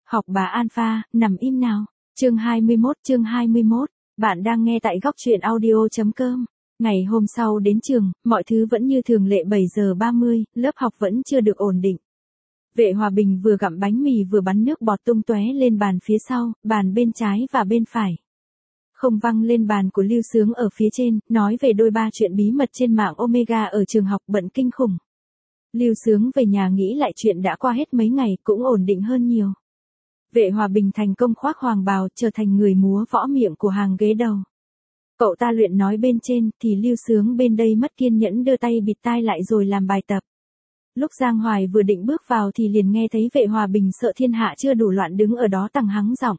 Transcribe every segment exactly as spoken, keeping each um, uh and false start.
Học bà Alpha, nằm im nào. Chương hai mươi mốt, chương hai mươi mốt. Bạn đang nghe tại góc truyện audio chấm com. Ngày hôm sau đến trường, mọi thứ vẫn như thường lệ bảy giờ ba mươi, lớp học vẫn chưa được ổn định. Vệ Hòa Bình vừa gặm bánh mì vừa bắn nước bọt tung tóe lên bàn phía sau, bàn bên trái và bên phải. Không văng lên bàn của Lưu Sướng ở phía trên, nói về đôi ba chuyện bí mật trên mạng Omega ở trường học bận kinh khủng. Lưu Sướng về nhà nghĩ lại chuyện đã qua hết mấy ngày cũng ổn định hơn nhiều. Vệ Hòa Bình thành công khoác hoàng bào trở thành người múa võ miệng của hàng ghế đầu. Cậu ta luyện nói bên trên thì Lưu Sướng bên đây mất kiên nhẫn đưa tay bịt tai lại rồi làm bài tập. Lúc Giang Hoài vừa định bước vào thì liền nghe thấy Vệ Hòa Bình sợ thiên hạ chưa đủ loạn đứng ở đó tằng hắng giọng.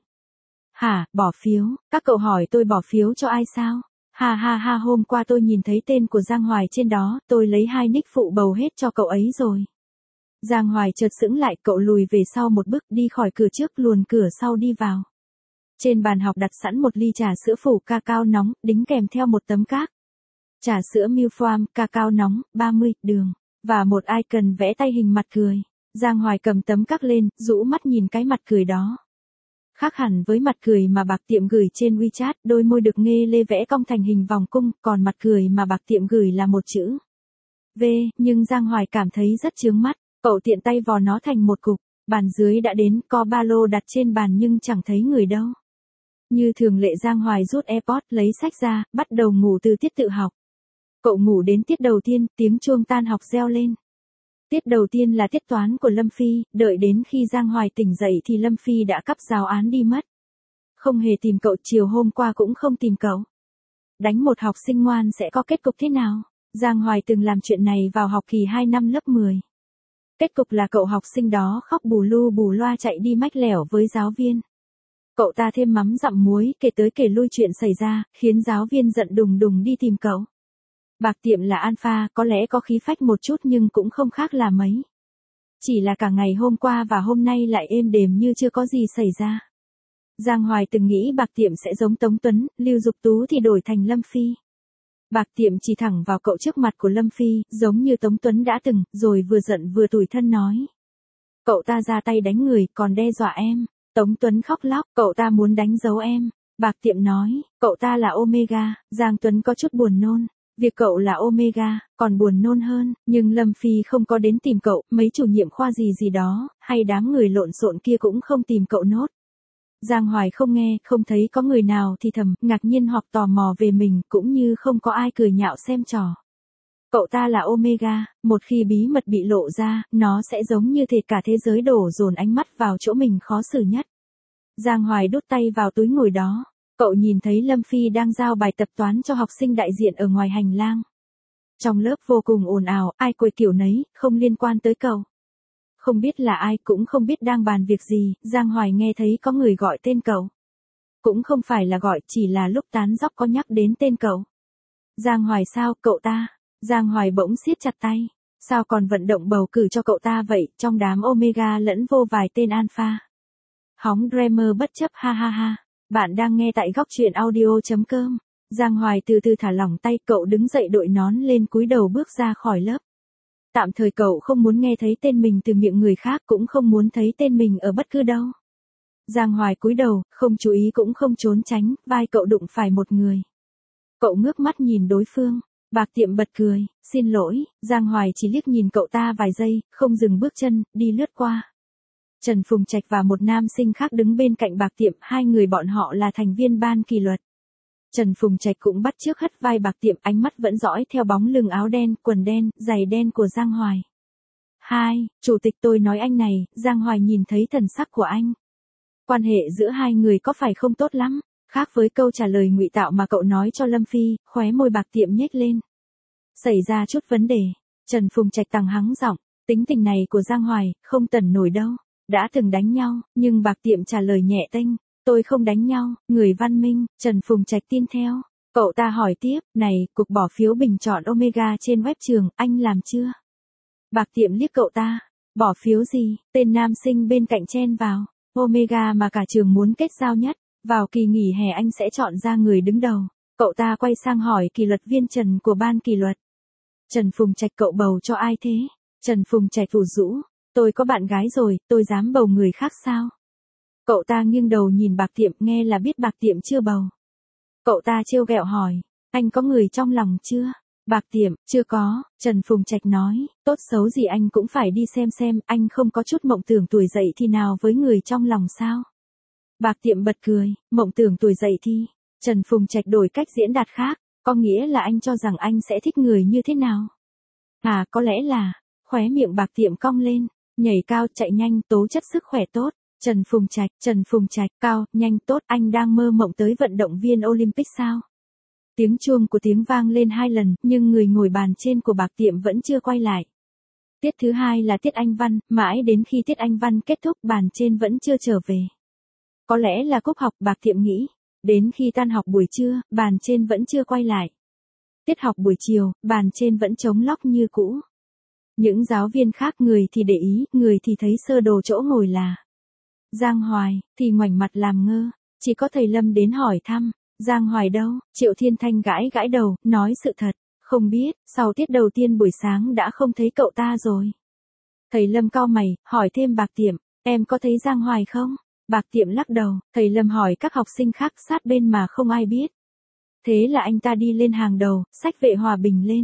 Hả, bỏ phiếu, các cậu hỏi tôi bỏ phiếu cho ai sao? Ha ha ha, hôm qua tôi nhìn thấy tên của Giang Hoài trên đó, tôi lấy hai nick phụ bầu hết cho cậu ấy rồi. Giang Hoài chợt sững lại, cậu lùi về sau một bước đi khỏi cửa trước luồn cửa sau đi vào. Trên bàn học đặt sẵn một ly trà sữa phủ cacao nóng, đính kèm theo một tấm cát. Trà sữa Milk Farm, cacao nóng, ba mươi, đường, và một icon vẽ tay hình mặt cười. Giang Hoài cầm tấm cát lên, rũ mắt nhìn cái mặt cười đó. Khác hẳn với mặt cười mà Bạc Tiệm gửi trên WeChat, đôi môi được nghê lê vẽ cong thành hình vòng cung, còn mặt cười mà Bạc Tiệm gửi là một chữ V, nhưng Giang Hoài cảm thấy rất chướng mắt, cậu tiện tay vò nó thành một cục, bàn dưới đã đến, có ba lô đặt trên bàn nhưng chẳng thấy người đâu. Như thường lệ Giang Hoài rút AirPods, lấy sách ra, bắt đầu ngủ từ tiết tự học. Cậu ngủ đến tiết đầu tiên, tiếng chuông tan học reo lên. Tiết đầu tiên là tiết toán của Lâm Phi, đợi đến khi Giang Hoài tỉnh dậy thì Lâm Phi đã cắp giáo án đi mất. Không hề tìm cậu, chiều hôm qua cũng không tìm cậu. Đánh một học sinh ngoan sẽ có kết cục thế nào? Giang Hoài từng làm chuyện này vào học kỳ hai năm lớp mười. Kết cục là cậu học sinh đó khóc bù lu bù loa chạy đi mách lẻo với giáo viên. Cậu ta thêm mắm dặm muối kể tới kể lui chuyện xảy ra, khiến giáo viên giận đùng đùng đi tìm cậu. Bạc Tiệm là Alpha, có lẽ có khí phách một chút nhưng cũng không khác là mấy. Chỉ là cả ngày hôm qua và hôm nay lại êm đềm như chưa có gì xảy ra. Giang Hoài từng nghĩ Bạc Tiệm sẽ giống Tống Tuấn, Lưu Dục Tú thì đổi thành Lâm Phi. Bạc Tiệm chỉ thẳng vào cậu trước mặt của Lâm Phi, giống như Tống Tuấn đã từng, rồi vừa giận vừa tủi thân nói. Cậu ta ra tay đánh người, còn đe dọa em. Tống Tuấn khóc lóc, cậu ta muốn đánh dấu em. Bạc Tiệm nói, cậu ta là Omega. Giang Tuấn có chút buồn nôn. Việc cậu là Omega, còn buồn nôn hơn, nhưng Lâm Phi không có đến tìm cậu, mấy chủ nhiệm khoa gì gì đó, hay đám người lộn xộn kia cũng không tìm cậu nốt. Giang Hoài không nghe, không thấy có người nào thì thầm, ngạc nhiên hoặc tò mò về mình, cũng như không có ai cười nhạo xem trò. Cậu ta là Omega, một khi bí mật bị lộ ra, nó sẽ giống như thể cả thế giới đổ dồn ánh mắt vào chỗ mình khó xử nhất. Giang Hoài đút tay vào túi ngồi đó. Cậu nhìn thấy Lâm Phi đang giao bài tập toán cho học sinh đại diện ở ngoài hành lang. Trong lớp vô cùng ồn ào, ai quậy kiểu nấy, không liên quan tới cậu. Không biết là ai, cũng không biết đang bàn việc gì, Giang Hoài nghe thấy có người gọi tên cậu. Cũng không phải là gọi, chỉ là lúc tán dóc có nhắc đến tên cậu. Giang Hoài sao, cậu ta? Giang Hoài bỗng siết chặt tay. Sao còn vận động bầu cử cho cậu ta vậy, trong đám Omega lẫn vô vài tên Alpha. Hóng Dreamer bất chấp ha ha ha. Bạn đang nghe tại góc truyện audio chấm com. Giang Hoài từ từ thả lỏng tay, cậu đứng dậy đội nón lên cúi đầu bước ra khỏi lớp. Tạm thời cậu không muốn nghe thấy tên mình từ miệng người khác, cũng không muốn thấy tên mình ở bất cứ đâu. Giang Hoài cúi đầu, không chú ý cũng không trốn tránh, vai cậu đụng phải một người. Cậu ngước mắt nhìn đối phương. Bạc Tiệm bật cười, xin lỗi. Giang Hoài chỉ liếc nhìn cậu ta vài giây, không dừng bước chân, đi lướt qua. Trần Phùng Trạch và một nam sinh khác đứng bên cạnh Bạc Tiệm, hai người bọn họ là thành viên ban kỷ luật. Trần Phùng Trạch cũng bắt chước hất vai Bạc Tiệm, ánh mắt vẫn dõi theo bóng lưng áo đen, quần đen, giày đen của Giang Hoài. Hai, chủ tịch tôi nói anh này. Giang Hoài nhìn thấy thần sắc của anh. Quan hệ giữa hai người có phải không tốt lắm? Khác với câu trả lời ngụy tạo mà cậu nói cho Lâm Phi, khóe môi Bạc Tiệm nhếch lên. Xảy ra chút vấn đề. Trần Phùng Trạch tằng hắng giọng, tính tình này của Giang Hoài, không tẩn nổi đâu. Đã từng đánh nhau, nhưng Bạc Tiệm trả lời nhẹ tênh, tôi không đánh nhau, người văn minh. Trần Phùng Trạch tin theo. Cậu ta hỏi tiếp, này, cuộc bỏ phiếu bình chọn Omega trên web trường, anh làm chưa? Bạc Tiệm liếc cậu ta, bỏ phiếu gì? Tên nam sinh bên cạnh chen vào, Omega mà cả trường muốn kết giao nhất, vào kỳ nghỉ hè anh sẽ chọn ra người đứng đầu. Cậu ta quay sang hỏi kỷ luật viên Trần của ban kỷ luật. Trần Phùng Trạch, cậu bầu cho ai thế? Trần Phùng Trạch ủ rũ. Tôi có bạn gái rồi, tôi dám bầu người khác sao? Cậu ta nghiêng đầu nhìn Bạc Tiệm, nghe là biết Bạc Tiệm chưa bầu. Cậu ta trêu ghẹo hỏi, anh có người trong lòng chưa? Bạc Tiệm, chưa có, Trần Phùng Trạch nói, tốt xấu gì anh cũng phải đi xem xem, anh không có chút mộng tưởng tuổi dậy thì nào với người trong lòng sao? Bạc Tiệm bật cười, mộng tưởng tuổi dậy thì, Trần Phùng Trạch đổi cách diễn đạt khác, có nghĩa là anh cho rằng anh sẽ thích người như thế nào? À, có lẽ là, khóe miệng Bạc Tiệm cong lên, nhảy cao, chạy nhanh, tố chất sức khỏe tốt. Trần Phùng Trạch, Trần Phùng Trạch, cao, nhanh, tốt, anh đang mơ mộng tới vận động viên Olympic sao? Tiếng chuông của tiếng vang lên hai lần, nhưng người ngồi bàn trên của Bạc Tiệm vẫn chưa quay lại. Tiết thứ hai là tiết Anh văn, mãi đến khi tiết Anh văn kết thúc bàn trên vẫn chưa trở về. Có lẽ là cúp học, Bạc Tiệm nghĩ. Đến khi tan học buổi trưa, bàn trên vẫn chưa quay lại. Tiết học buổi chiều, bàn trên vẫn trống lóc như cũ. Những giáo viên khác người thì để ý, người thì thấy sơ đồ chỗ ngồi là Giang Hoài, thì ngoảnh mặt làm ngơ. Chỉ có thầy Lâm đến hỏi thăm, Giang Hoài đâu? Triệu Thiên Thanh gãi gãi đầu, nói sự thật, không biết, sau tiết đầu tiên buổi sáng đã không thấy cậu ta rồi. Thầy Lâm cau mày, hỏi thêm Bạc Tiệm, em có thấy Giang Hoài không? Bạc Tiệm lắc đầu, thầy Lâm hỏi các học sinh khác sát bên mà không ai biết. Thế là anh ta đi lên hàng đầu, xách Vệ Hòa Bình lên.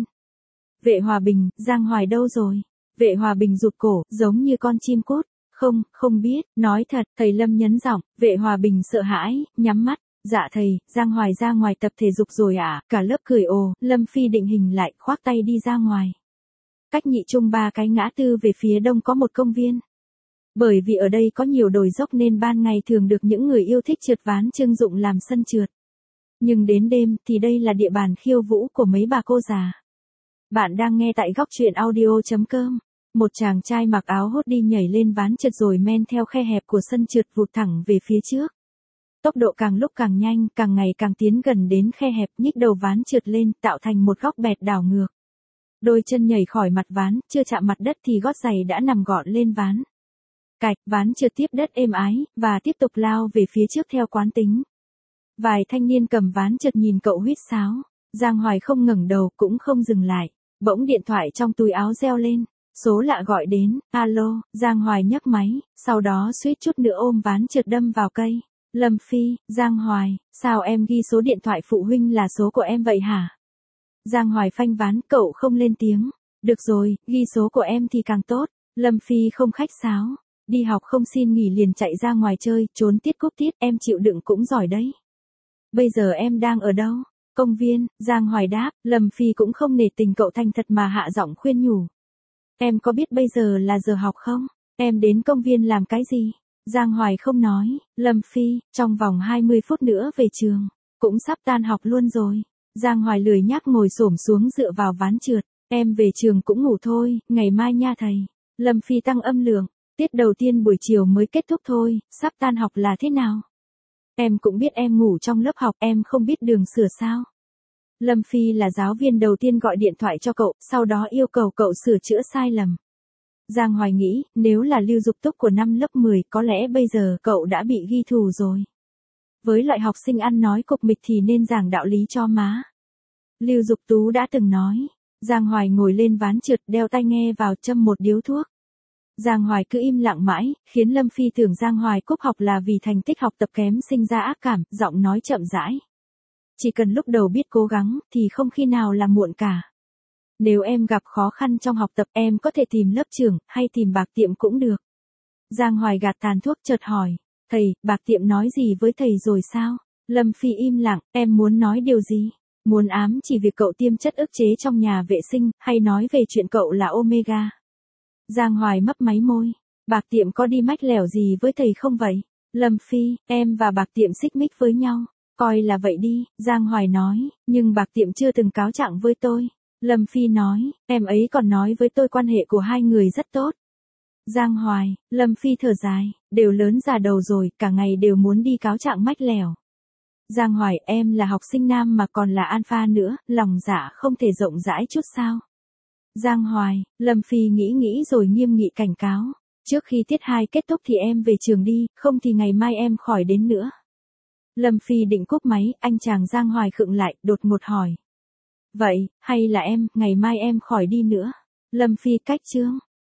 Vệ Hòa Bình, Giang Hoài đâu rồi? Vệ Hòa Bình rụt cổ, giống như con chim cút. Không, không biết, nói thật, thầy Lâm nhấn giọng, Vệ Hòa Bình sợ hãi, nhắm mắt. Dạ thầy, Giang Hoài ra ngoài tập thể dục rồi à? Cả lớp cười ồ, Lâm Phi định hình lại, khoác tay đi ra ngoài. Cách nhị trung ba cái ngã tư về phía đông có một công viên. Bởi vì ở đây có nhiều đồi dốc nên ban ngày thường được những người yêu thích trượt ván trưng dụng làm sân trượt. Nhưng đến đêm thì đây là địa bàn khiêu vũ của mấy bà cô già. Bạn đang nghe tại góc truyện audio chấm com. Một chàng trai mặc áo hốt đi nhảy lên ván trượt rồi men theo khe hẹp của sân trượt vụt thẳng về phía trước. Tốc độ càng lúc càng nhanh, càng ngày càng tiến gần đến khe hẹp, nhích đầu ván trượt lên, tạo thành một góc bẹt đảo ngược. Đôi chân nhảy khỏi mặt ván, chưa chạm mặt đất thì gót giày đã nằm gọn lên ván. Cạch, ván trượt tiếp đất êm ái, và tiếp tục lao về phía trước theo quán tính. Vài thanh niên cầm ván trượt nhìn cậu huýt sáo. Giang Hoài không ngẩng đầu, cũng không dừng lại. Bỗng điện thoại trong túi áo reo lên. Số lạ gọi đến, alo, Giang Hoài nhấc máy, sau đó suýt chút nữa ôm ván trượt đâm vào cây. Lâm Phi, Giang Hoài, sao em ghi số điện thoại phụ huynh là số của em vậy hả? Giang Hoài phanh ván, cậu không lên tiếng. Được rồi, ghi số của em thì càng tốt. Lâm Phi không khách sáo. Đi học không xin nghỉ liền chạy ra ngoài chơi, trốn tiết cúp tiết, em chịu đựng cũng giỏi đấy. Bây giờ em đang ở đâu? Công viên, Giang Hoài đáp, Lâm Phi cũng không nể tình cậu thành thật mà hạ giọng khuyên nhủ. Em có biết bây giờ là giờ học không? Em đến công viên làm cái gì? Giang Hoài không nói, Lâm Phi, trong vòng hai mươi phút nữa về trường, cũng sắp tan học luôn rồi. Giang Hoài lười nhác ngồi xổm xuống dựa vào ván trượt, em về trường cũng ngủ thôi, ngày mai nha thầy. Lâm Phi tăng âm lượng, tiết đầu tiên buổi chiều mới kết thúc thôi, sắp tan học là thế nào? Em cũng biết em ngủ trong lớp học, em không biết đường sửa sao? Lâm Phi là giáo viên đầu tiên gọi điện thoại cho cậu, sau đó yêu cầu cậu sửa chữa sai lầm. Giang Hoài nghĩ, nếu là Lưu Dục Túc của năm lớp mười, có lẽ bây giờ cậu đã bị ghi thù rồi. Với loại học sinh ăn nói cục mịch thì nên giảng đạo lý cho má. Lưu Dục Tú đã từng nói. Giang Hoài ngồi lên ván trượt, đeo tai nghe vào, châm một điếu thuốc. Giang Hoài cứ im lặng mãi, khiến Lâm Phi tưởng Giang Hoài cúp học là vì thành tích học tập kém sinh ra ác cảm, giọng nói chậm rãi. Chỉ cần lúc đầu biết cố gắng, thì không khi nào là muộn cả. Nếu em gặp khó khăn trong học tập, em có thể tìm lớp trưởng, hay tìm Bạc Tiệm cũng được. Giang Hoài gạt tàn thuốc chợt hỏi, thầy, Bạc Tiệm nói gì với thầy rồi sao? Lâm Phi im lặng, em muốn nói điều gì? Muốn ám chỉ việc cậu tiêm chất ức chế trong nhà vệ sinh, hay nói về chuyện cậu là Omega? Giang Hoài mấp máy môi, Bạc Tiệm có đi mách lẻo gì với thầy không vậy? Lâm Phi, em và Bạc Tiệm xích mích với nhau. Coi là vậy đi, Giang Hoài nói, nhưng Bạc Tiệm chưa từng cáo trạng với tôi. Lâm Phi nói, em ấy còn nói với tôi quan hệ của hai người rất tốt. Giang Hoài, Lâm Phi thở dài, đều lớn già đầu rồi, cả ngày đều muốn đi cáo trạng mách lẻo. Giang Hoài, em là học sinh nam mà còn là alpha nữa, lòng dạ không thể rộng rãi chút sao? Giang Hoài, Lâm Phi nghĩ nghĩ rồi nghiêm nghị cảnh cáo. Trước khi tiết hai kết thúc thì em về trường đi, không thì ngày mai em khỏi đến nữa. Lâm Phi định cúp máy, anh chàng Giang Hoài khựng lại, đột ngột hỏi. Vậy, hay là em, ngày mai em khỏi đi nữa? Lâm Phi cách chương.